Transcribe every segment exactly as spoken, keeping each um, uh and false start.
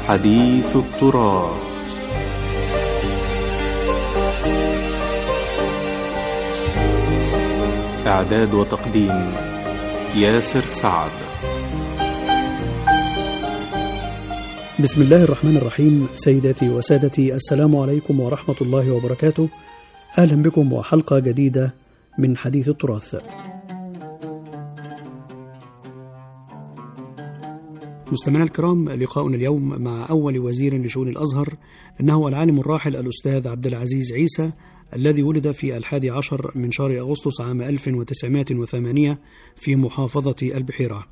حديث التراث. إعداد وتقديم ياسر سعد. بسم الله الرحمن الرحيم. سيداتي وسادتي، السلام عليكم ورحمة الله وبركاته. أهلا بكم وحلقة جديدة من حديث التراث. مستمعينا الكرام، لقاؤنا اليوم مع أول وزير لشؤون الأزهر، إنه العالم الراحل الأستاذ عبد العزيز عيسى، الذي ولد في الحادي عشر من شهر أغسطس عام ألف وتسعمائة وثمانية في محافظة البحيرة.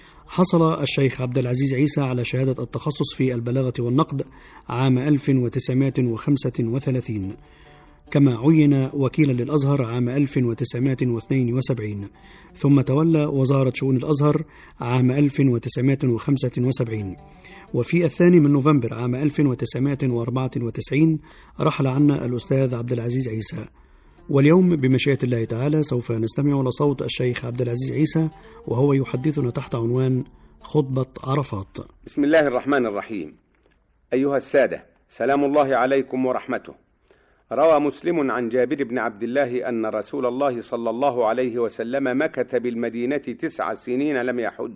حصل الشيخ عبد العزيز عيسى على شهادة التخصص في البلاغة والنقد عام ألف وتسعمائة وخمسة وثلاثين، كما عين وكيلا للأزهر عام ألف وتسعمائة واثنين وسبعين، ثم تولى وزارة شؤون الأزهر عام ألف وتسعمائة وخمسة وسبعين، وفي الثاني من نوفمبر عام ألف وتسعمائة وأربعة وتسعين رحل عنا الأستاذ عبد العزيز عيسى. واليوم بمشيئة الله تعالى سوف نستمع لصوت الشيخ عبد العزيز عيسى وهو يحدثنا تحت عنوان خطبة عرفات. بسم الله الرحمن الرحيم. أيها السادة، سلام الله عليكم ورحمته. روى مسلم عن جابر بن عبد الله أن رسول الله صلى الله عليه وسلم مكث بالمدينة تسع سنين لم يحج،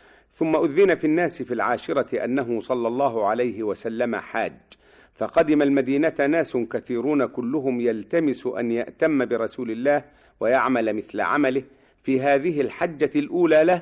ثم أذن في الناس في العاشرة أنه صلى الله عليه وسلم حاج، فقدم المدينة ناس كثيرون كلهم يلتمس أن يأتم برسول الله ويعمل مثل عمله في هذه الحجة الأولى له،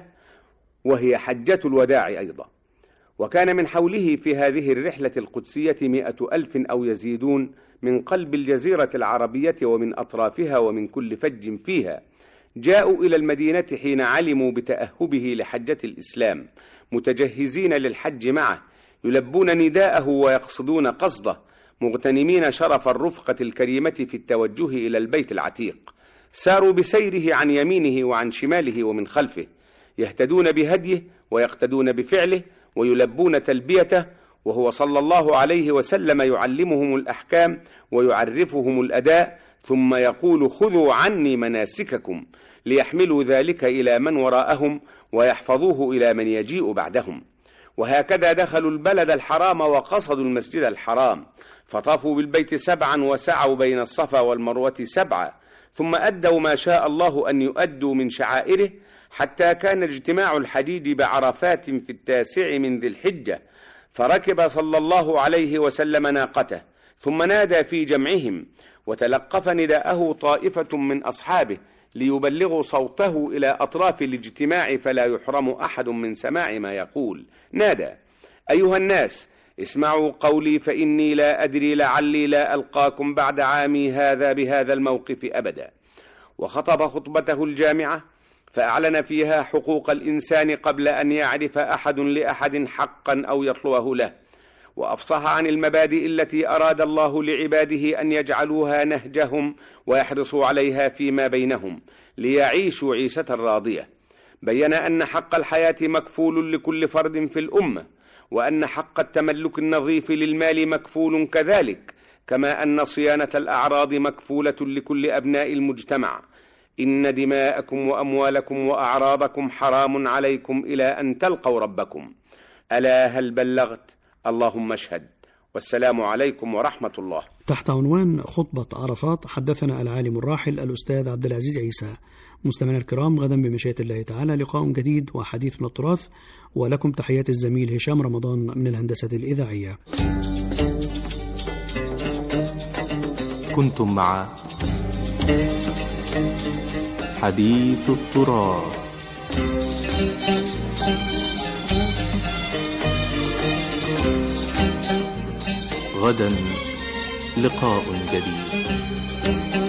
وهي حجة الوداع أيضا. وكان من حوله في هذه الرحلة القدسية مئة ألف أو يزيدون من قلب الجزيرة العربية ومن أطرافها ومن كل فج فيها، جاءوا إلى المدينة حين علموا بتأهبه لحجة الإسلام، متجهزين للحج معه، يلبون نداءه ويقصدون قصده، مغتنمين شرف الرفقة الكريمة في التوجه إلى البيت العتيق. ساروا بسيره عن يمينه وعن شماله ومن خلفه، يهتدون بهديه ويقتدون بفعله ويلبون تلبيته، وهو صلى الله عليه وسلم يعلمهم الأحكام ويعرفهم الأداء، ثم يقول: خذوا عني مناسككم، ليحملوا ذلك إلى من وراءهم ويحفظوه إلى من يجيء بعدهم. وهكذا دخلوا البلد الحرام وقصدوا المسجد الحرام، فطافوا بالبيت سبعا وسعوا بين الصفا والمروة سبعا، ثم أدوا ما شاء الله أن يؤدوا من شعائره، حتى كان اجتماع الحجيج بعرفات في التاسع من ذي الحجة، فركب صلى الله عليه وسلم ناقته، ثم نادى في جمعهم، وتلقف نداءه طائفة من أصحابه ليبلغوا صوته إلى أطراف الاجتماع فلا يحرم أحد من سماع ما يقول. نادى: أيها الناس، اسمعوا قولي، فإني لا أدري لعلي لا ألقاكم بعد عامي هذا بهذا الموقف أبدا. وخطب خطبته الجامعة، فأعلن فيها حقوق الإنسان قبل أن يعرف أحد لأحد حقا أو يطلبه له، وأفصح عن المبادئ التي أراد الله لعباده أن يجعلوها نهجهم ويحرصوا عليها فيما بينهم ليعيشوا عيشة راضية. بين أن حق الحياة مكفول لكل فرد في الأمة، وأن حق التملك النظيف للمال مكفول كذلك، كما أن صيانة الأعراض مكفولة لكل أبناء المجتمع. إن دماءكم وأموالكم وأعراضكم حرام عليكم إلى أن تلقوا ربكم. ألا هل بلغت؟ اللهم اشهد. والسلام عليكم ورحمة الله. تحت عنوان خطبة عرفات حدثنا العالم الراحل الأستاذ عبد العزيز عيسى. مستمعينا الكرام، غدا بمشيئة الله تعالى لقاء جديد وحديث من التراث، ولكم تحيات الزميل هشام رمضان من الهندسة الإذاعية. كنتم مع حديث التراث. غدا لقاء جديد.